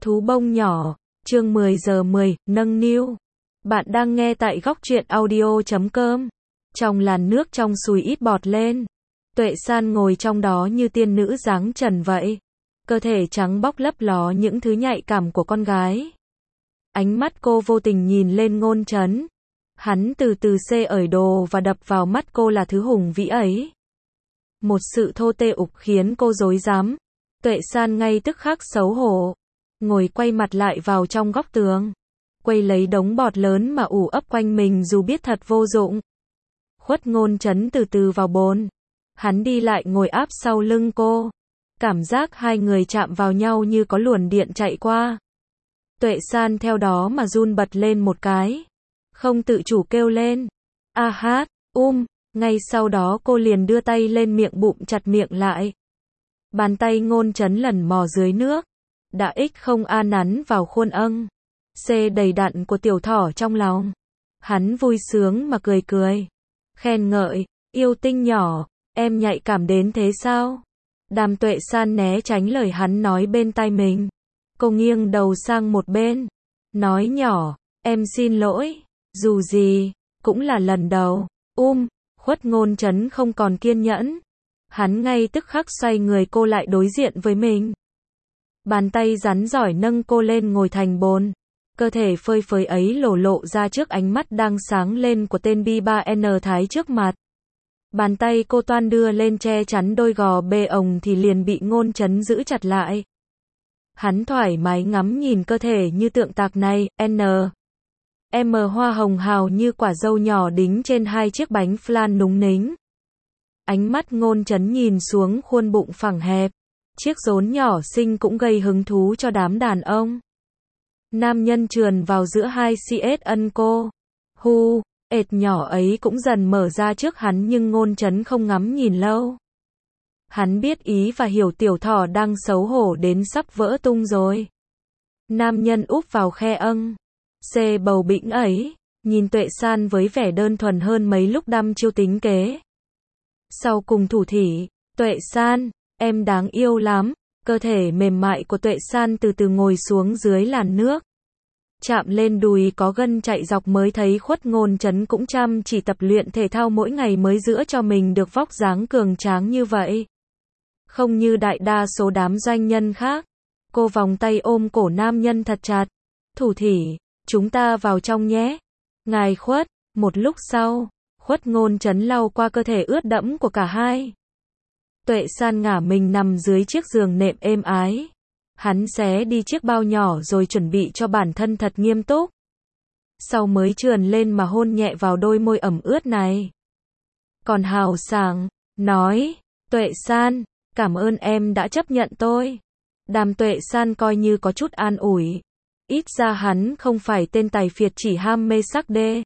Thú bông nhỏ, chương 10 giờ 10, nâng niu. Bạn đang nghe tại góc truyện audio.com. Trong làn nước trong sùi ít bọt lên. Tuệ San ngồi trong đó như tiên nữ dáng trần vậy. Cơ thể trắng bóc lấp ló những thứ nhạy cảm của con gái. Ánh mắt cô vô tình nhìn lên Ngôn Chấn. Hắn từ từ xê ởi đồ và đập vào mắt cô là thứ hùng vĩ ấy. Một sự thô tê ục khiến cô rối rắm. Tuệ San ngay tức khắc xấu hổ. Ngồi quay mặt lại vào trong góc tường. Quay lấy đống bọt lớn mà ủ ấp quanh mình dù biết thật vô dụng. Khuất Ngôn Chấn từ từ vào bồn. Hắn đi lại ngồi áp sau lưng cô. Cảm giác hai người chạm vào nhau như có luồng điện chạy qua. Tuệ San theo đó mà run bật lên một cái. Không tự chủ kêu lên. A hát, ngay sau đó cô liền đưa tay lên miệng bụng chặt miệng lại. Bàn tay Ngôn Chấn lần mò dưới nước. Đã ích không a nắn vào khuôn âng. C đầy đặn của tiểu thỏ trong lòng. Hắn vui sướng mà cười cười. Khen ngợi, yêu tinh nhỏ, em nhạy cảm đến thế sao? Đàm Tuệ San né tránh lời hắn nói bên tai mình. Cô nghiêng đầu sang một bên. Nói nhỏ, em xin lỗi, dù gì, cũng là lần đầu. Khuất Ngôn Chấn không còn kiên nhẫn. Hắn ngay tức khắc xoay người cô lại đối diện với mình. Bàn tay rắn giỏi nâng cô lên ngồi thành bồn. Cơ thể phơi phới ấy lộ ra trước ánh mắt đang sáng lên của tên B3N Thái trước mặt. Bàn tay cô toan đưa lên che chắn đôi gò bê ồng thì liền bị Ngôn Chấn giữ chặt lại. Hắn thoải mái ngắm nhìn cơ thể như tượng tạc này, M hoa hồng hào như quả dâu nhỏ đính trên hai chiếc bánh flan núng nính. Ánh mắt Ngôn Chấn nhìn xuống khuôn bụng phẳng hẹp. Chiếc rốn nhỏ xinh cũng gây hứng thú cho đám đàn ông. Nam nhân trườn vào giữa hai CS ân cô. Ệt nhỏ ấy cũng dần mở ra trước hắn nhưng Ngôn Chấn không ngắm nhìn lâu. Hắn biết ý và hiểu tiểu thỏ đang xấu hổ đến sắp vỡ tung rồi. Nam nhân úp vào khe âng. C bầu bĩnh ấy, nhìn Tuệ San với vẻ đơn thuần hơn mấy lúc đăm chiêu tính kế. Sau cùng thủ thỉ, Tuệ San, em đáng yêu lắm. Cơ thể mềm mại của Tuệ San từ từ ngồi xuống dưới làn nước. Chạm lên đùi có gân chạy dọc mới thấy Khuất Ngôn Chấn cũng chăm chỉ tập luyện thể thao mỗi ngày mới giữ cho mình được vóc dáng cường tráng như vậy. Không như đại đa số đám doanh nhân khác. Cô vòng tay ôm cổ nam nhân thật chặt. Thủ thỉ, chúng ta vào trong nhé. Ngài Khuất, một lúc sau, Khuất Ngôn Chấn lau qua cơ thể ướt đẫm của cả hai. Tuệ San ngả mình nằm dưới chiếc giường nệm êm ái. Hắn xé đi chiếc bao nhỏ rồi chuẩn bị cho bản thân thật nghiêm túc. Sau mới trườn lên mà hôn nhẹ vào đôi môi ẩm ướt này. Còn hào sảng, nói, Tuệ San, cảm ơn em đã chấp nhận tôi. Đàm Tuệ San coi như có chút an ủi. Ít ra hắn không phải tên tài phiệt chỉ ham mê sắc đê.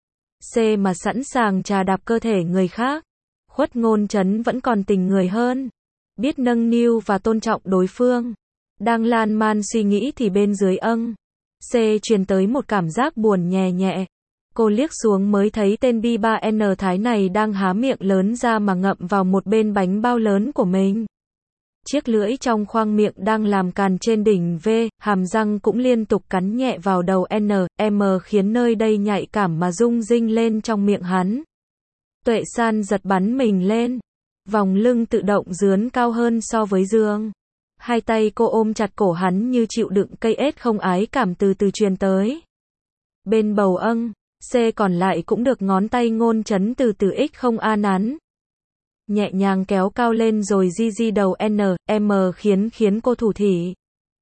C mà sẵn sàng trà đạp cơ thể người khác. Khuất Ngôn Chấn vẫn còn tình người hơn. Biết nâng niu và tôn trọng đối phương. Đang lan man suy nghĩ thì bên dưới âng. C truyền tới một cảm giác buồn nhẹ nhẹ. Cô liếc xuống mới thấy tên B3N Thái này đang há miệng lớn ra mà ngậm vào một bên bánh bao lớn của mình. Chiếc lưỡi trong khoang miệng đang làm càn trên đỉnh V, hàm răng cũng liên tục cắn nhẹ vào đầu N, M khiến nơi đây nhạy cảm mà rung rinh lên trong miệng hắn. Tuệ San giật bắn mình lên. Vòng lưng tự động dướn cao hơn so với giường. Hai tay cô ôm chặt cổ hắn như chịu đựng cây ết không ái cảm từ từ truyền tới. Bên bầu âng, C còn lại cũng được ngón tay Ngôn Chấn từ từ ích không a nắn. Nhẹ nhàng kéo cao lên rồi di đầu N, M khiến cô thủ thỉ.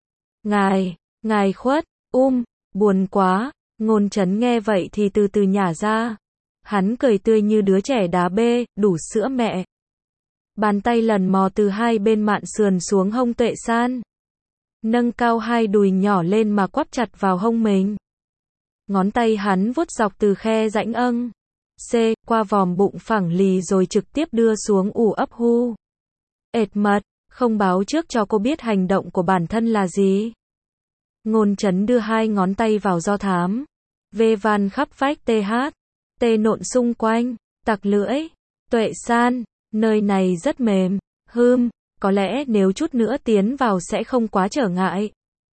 Ngài Khuất, buồn quá. Ngôn Chấn nghe vậy thì từ từ nhả ra. Hắn cười tươi như đứa trẻ đá bê, đủ sữa mẹ. Bàn tay lần mò từ hai bên mạn sườn xuống hông Tuệ San. Nâng cao hai đùi nhỏ lên mà quắp chặt vào hông mình. Ngón tay hắn vuốt dọc từ khe rãnh âng. C, qua vòm bụng phẳng lì rồi trực tiếp đưa xuống ủ ấp ệt mật, không báo trước cho cô biết hành động của bản thân là gì. Ngôn Chấn đưa hai ngón tay vào do thám. V van khắp vách TH. T nộn xung quanh. Tặc lưỡi. Tuệ San, nơi này rất mềm. Có lẽ nếu chút nữa tiến vào sẽ không quá trở ngại.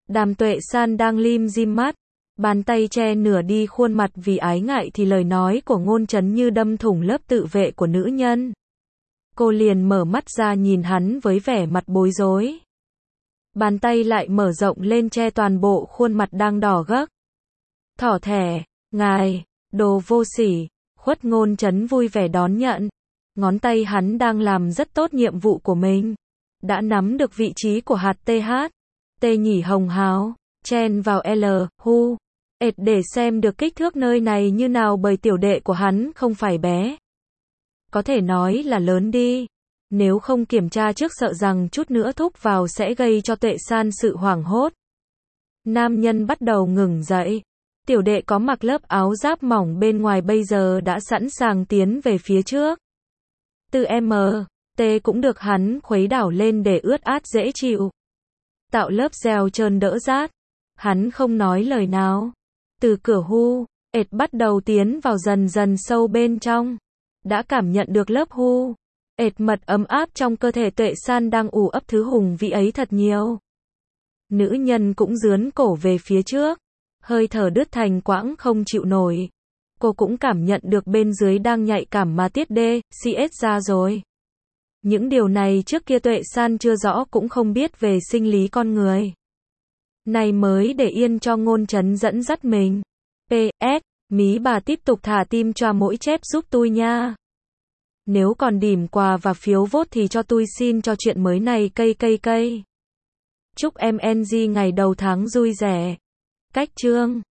Đàm Tuệ San đang lim dim mắt, bàn tay che nửa đi khuôn mặt vì ái ngại thì lời nói của Ngôn Chấn như đâm thủng lớp tự vệ của nữ nhân. Cô liền mở mắt ra nhìn hắn với vẻ mặt bối rối. Bàn tay lại mở rộng lên che toàn bộ khuôn mặt đang đỏ gấc. Thỏ thẻ, ngài, đồ vô sỉ, Khuất Ngôn Chấn vui vẻ đón nhận. Ngón tay hắn đang làm rất tốt nhiệm vụ của mình. Đã nắm được vị trí của hạt TH. T nhỉ hồng hào, chen vào L, hu. Ệt để xem được kích thước nơi này như nào bởi tiểu đệ của hắn không phải bé. Có thể nói là lớn đi. Nếu không kiểm tra trước sợ rằng chút nữa thúc vào sẽ gây cho Tuệ San sự hoảng hốt. Nam nhân bắt đầu ngừng dậy. Tiểu đệ có mặc lớp áo giáp mỏng bên ngoài bây giờ đã sẵn sàng tiến về phía trước. Từ M, T cũng được hắn khuấy đảo lên để ướt át dễ chịu. Tạo lớp gel trơn đỡ rát. Hắn không nói lời nào. Từ cửa hu, ệt bắt đầu tiến vào dần dần sâu bên trong. Đã cảm nhận được lớp hu, ệt mật ấm áp trong cơ thể Tuệ San đang ủ ấp thứ hùng vĩ ấy thật nhiều. Nữ nhân cũng dướn cổ về phía trước. Hơi thở đứt thành quãng không chịu nổi. Cô cũng cảm nhận được bên dưới đang nhạy cảm mà tiết D, CS ra rồi. Những điều này trước kia Tuệ San chưa rõ cũng không biết về sinh lý con người. Này mới để yên cho Ngôn Chấn dẫn dắt mình. PS, mí bà tiếp tục thả tim cho mỗi chép giúp tôi nha. Nếu còn điểm quà và phiếu vote thì cho tôi xin cho chuyện mới này cây. Chúc em NG ngày đầu tháng vui vẻ. Cách chương